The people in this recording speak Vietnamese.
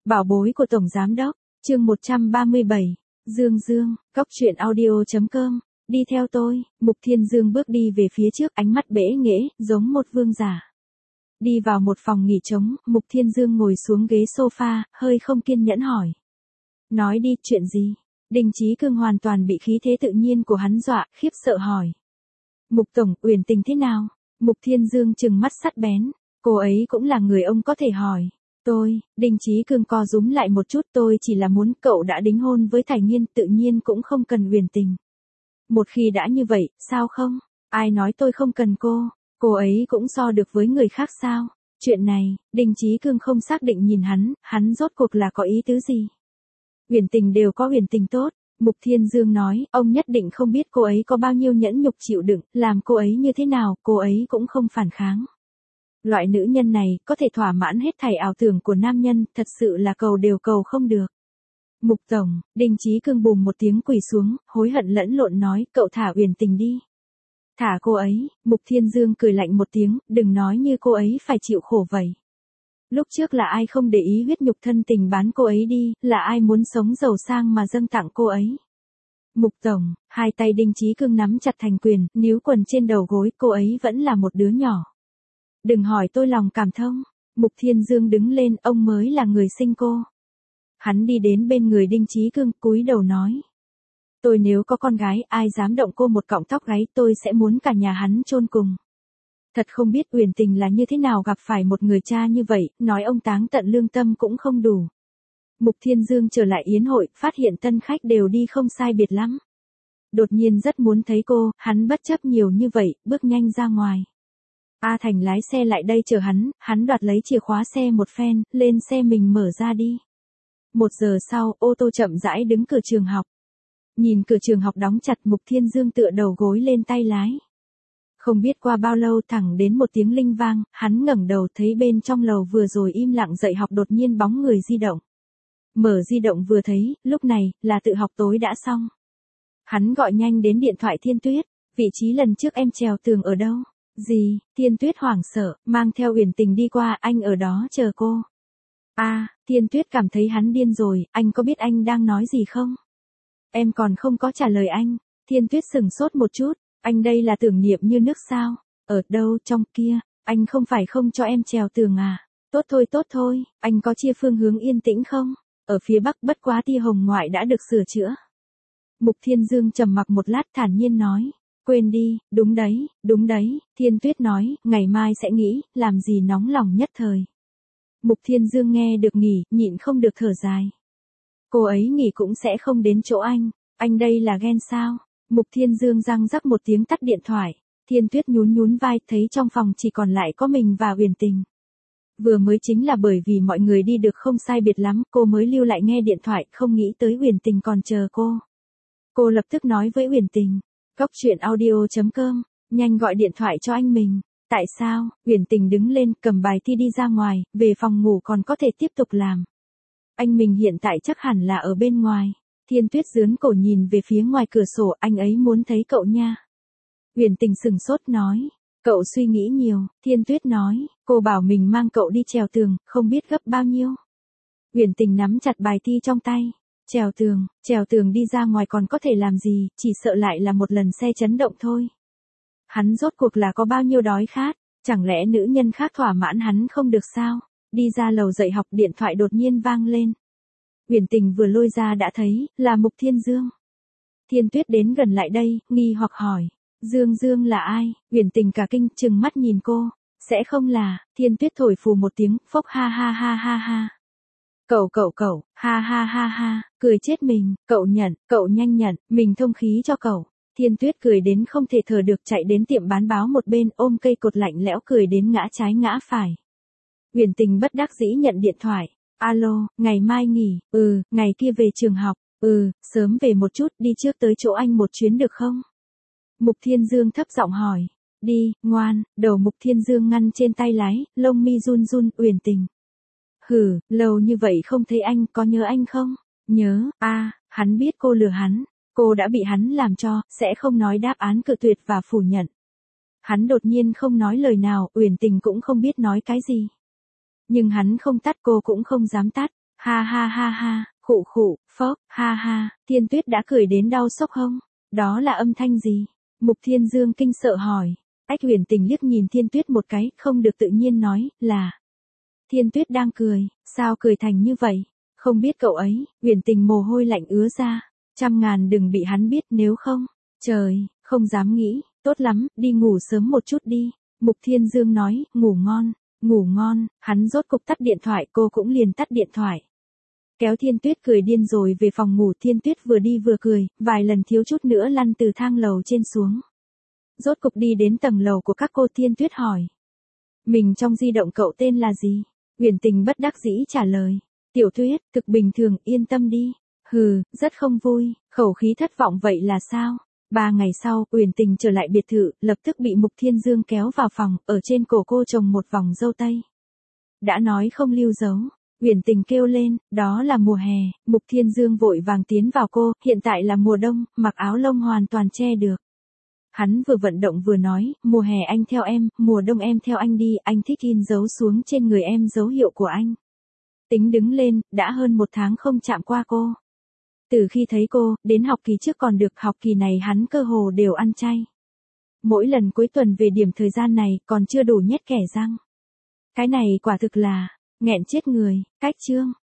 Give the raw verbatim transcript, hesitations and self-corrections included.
Bảo bối của Tổng Giám Đốc, chương một trăm ba mươi bảy, Dương Dương, cóc truyện audio chấm com, đi theo tôi, Mục Thiên Dương bước đi về phía trước ánh mắt bẽ nghễ, giống một vương giả. Đi vào một phòng nghỉ trống, Mục Thiên Dương ngồi xuống ghế sofa, hơi không kiên nhẫn hỏi. Nói đi, chuyện gì? Đinh Chí Cương hoàn toàn bị khí thế tự nhiên của hắn dọa, khiếp sợ hỏi. Mục Tổng, Uyển Tình thế nào? Mục Thiên Dương trừng mắt sắt bén, cô ấy cũng là người ông có thể hỏi. Tôi, Đinh Chí Cương co rúm lại một chút, tôi chỉ là muốn cậu đã đính hôn với Thải Nghiên, tự nhiên cũng không cần Uyển Tình. Một khi đã như vậy, sao không? Ai nói tôi không cần cô? Cô ấy cũng so được với người khác sao? Chuyện này, Đinh Chí Cương không xác định nhìn hắn, hắn rốt cuộc là có ý tứ gì? Uyển Tình đều có Uyển Tình tốt, Mục Thiên Dương nói, ông nhất định không biết cô ấy có bao nhiêu nhẫn nhục chịu đựng, làm cô ấy như thế nào, cô ấy cũng không phản kháng. Loại nữ nhân này, có thể thỏa mãn hết thảy ảo tưởng của nam nhân, thật sự là cầu đều cầu không được. Mục Tổng, Đinh Chí Cương bùm một tiếng quỳ xuống, hối hận lẫn lộn nói, cậu thả Uyển Tình đi. Thả cô ấy, Mục Thiên Dương cười lạnh một tiếng, đừng nói như cô ấy phải chịu khổ vậy. Lúc trước là ai không để ý huyết nhục thân tình bán cô ấy đi, là ai muốn sống giàu sang mà dâng tặng cô ấy. Mục Tổng, hai tay Đinh Chí Cương nắm chặt thành quyền, níu quần trên đầu gối, cô ấy vẫn là một đứa nhỏ. Đừng hỏi tôi lòng cảm thông. Mục Thiên Dương đứng lên, ông mới là người sinh cô. Hắn đi đến bên người Đinh Chí Cương, cúi đầu nói. Tôi nếu có con gái, ai dám động cô một cọng tóc gáy, tôi sẽ muốn cả nhà hắn chôn cùng. Thật không biết Uyển Tình là như thế nào gặp phải một người cha như vậy, nói ông táng tận lương tâm cũng không đủ. Mục Thiên Dương trở lại yến hội, phát hiện tân khách đều đi không sai biệt lắm. Đột nhiên rất muốn thấy cô, hắn bất chấp nhiều như vậy, bước nhanh ra ngoài. A Thành lái xe lại đây chờ hắn, hắn đoạt lấy chìa khóa xe một phen, lên xe mình mở ra đi. Một giờ sau, ô tô chậm rãi đứng cửa trường học. Nhìn cửa trường học đóng chặt, Mục Thiên Dương tựa đầu gối lên tay lái. Không biết qua bao lâu thẳng đến một tiếng linh vang, hắn ngẩng đầu thấy bên trong lầu vừa rồi im lặng dạy học đột nhiên bóng người di động. Mở di động vừa thấy, lúc này, là tự học tối đã xong. Hắn gọi nhanh đến điện thoại Thiên Tuyết, vị trí lần trước em trèo tường ở đâu? Gì? Thiên Tuyết hoảng sợ, mang theo Uyển Tình đi qua, anh ở đó chờ cô. A, à, Thiên Tuyết cảm thấy hắn điên rồi, anh có biết anh đang nói gì không? Em còn không có trả lời anh. Thiên Tuyết sừng sốt một chút, anh đây là tưởng niệm như nước sao? Ở đâu, trong kia, anh không phải không cho em trèo tường à? Tốt thôi tốt thôi, anh có chia phương hướng yên tĩnh không? Ở phía bắc bất quá tia hồng ngoại đã được sửa chữa. Mục Thiên Dương trầm mặc một lát thản nhiên nói. Quên đi, đúng đấy, đúng đấy, Thiên Tuyết nói, ngày mai sẽ nghĩ, làm gì nóng lòng nhất thời. Mục Thiên Dương nghe được nghỉ, nhịn không được thở dài. Cô ấy nghỉ cũng sẽ không đến chỗ anh, anh đây là ghen sao? Mục Thiên Dương răng rắc một tiếng tắt điện thoại, Thiên Tuyết nhún nhún vai, thấy trong phòng chỉ còn lại có mình và Uyển Tình. Vừa mới chính là bởi vì mọi người đi được không sai biệt lắm, cô mới lưu lại nghe điện thoại, không nghĩ tới Uyển Tình còn chờ cô. Cô lập tức nói với Uyển Tình. Cóc truyện audio chấm com, nhanh gọi điện thoại cho anh mình. Tại sao? Uyển Tình đứng lên, cầm bài thi đi ra ngoài, về phòng ngủ còn có thể tiếp tục làm. Anh mình hiện tại chắc hẳn là ở bên ngoài. Thiên Tuyết giướn cổ nhìn về phía ngoài cửa sổ, anh ấy muốn thấy cậu nha. Uyển Tình sừng sốt nói, cậu suy nghĩ nhiều. Thiên Tuyết nói, cô bảo mình mang cậu đi trèo tường, không biết gấp bao nhiêu. Uyển Tình nắm chặt bài thi trong tay. Trèo tường, trèo tường đi ra ngoài còn có thể làm gì, chỉ sợ lại là một lần xe chấn động thôi. Hắn rốt cuộc là có bao nhiêu đói khát, chẳng lẽ nữ nhân khác thỏa mãn hắn không được sao? Đi ra lầu dạy học, điện thoại đột nhiên vang lên. Uyển Tình vừa lôi ra đã thấy, là Mục Thiên Dương. Thiên Tuyết đến gần lại đây, nghi hoặc hỏi, Dương Dương là ai? Uyển Tình cả kinh, trừng mắt nhìn cô, sẽ không là, Thiên Tuyết thổi phù một tiếng, phốc ha ha ha ha ha. Cậu cậu cậu, ha ha ha ha, cười chết mình, cậu nhận, cậu nhanh nhận, mình thông khí cho cậu. Thiên Tuyết cười đến không thể thở được, chạy đến tiệm bán báo một bên, ôm cây cột lạnh lẽo cười đến ngã trái ngã phải. Uyển Tình bất đắc dĩ nhận điện thoại. Alo, ngày mai nghỉ, ừ, ngày kia về trường học, ừ, sớm về một chút, đi trước tới chỗ anh một chuyến được không? Mục Thiên Dương thấp giọng hỏi. Đi, ngoan, đầu Mục Thiên Dương ngăn trên tay lái, lông mi run run, Uyển Tình. Hừ, lâu như vậy không thấy anh, có nhớ anh không? Nhớ, a, à, hắn biết cô lừa hắn, cô đã bị hắn làm cho, sẽ không nói đáp án cự tuyệt và phủ nhận. Hắn đột nhiên không nói lời nào, Uyển Tình cũng không biết nói cái gì. Nhưng hắn không tắt cô cũng không dám tắt, Ha ha ha ha, khụ khụ, phốc, ha ha, Thiên Tuyết đã cười đến đau xốc hông. Đó là âm thanh gì? Mục Thiên Dương kinh sợ hỏi. Ách Huyền Tình liếc nhìn Thiên Tuyết một cái, không được tự nhiên nói, là. Thiên Tuyết đang cười, sao cười thành như vậy? Không biết cậu ấy, Huyền Tình mồ hôi lạnh ứa ra. Trăm ngàn đừng bị hắn biết nếu không. Trời, không dám nghĩ, tốt lắm, đi ngủ sớm một chút đi. Mục Thiên Dương nói, ngủ ngon, ngủ ngon, hắn rốt cục tắt điện thoại, cô cũng liền tắt điện thoại. Kéo Thiên Tuyết cười điên rồi về phòng ngủ. Thiên Tuyết vừa đi vừa cười, vài lần thiếu chút nữa lăn từ thang lầu trên xuống. Rốt cục đi đến tầng lầu của các cô. Thiên Tuyết hỏi. Mình trong di động cậu tên là gì? Huyền Tình bất đắc dĩ trả lời. Tiểu Tuyết, thực bình thường, yên tâm đi. Hừ, rất không vui, khẩu khí thất vọng vậy là sao? Ba ngày sau, Huyền Tình trở lại biệt thự, lập tức bị Mục Thiên Dương kéo vào phòng, ở trên cổ cô trồng một vòng dâu tây. Đã nói không lưu dấu. Huyền Tình kêu lên, đó là mùa hè. Mục Thiên Dương vội vàng tiến vào cô, hiện tại là mùa đông, mặc áo lông hoàn toàn che được. Hắn vừa vận động vừa nói, mùa hè anh theo em, mùa đông em theo anh đi, anh thích in dấu xuống trên người em dấu hiệu của anh. Tính đứng lên, đã hơn một tháng không chạm qua cô. Từ khi thấy cô, đến học kỳ trước còn được, học kỳ này hắn cơ hồ đều ăn chay. Mỗi lần cuối tuần về điểm thời gian này, còn chưa đủ nhét kẻ răng. Cái này quả thực là, nghẹn chết người. Cách chương.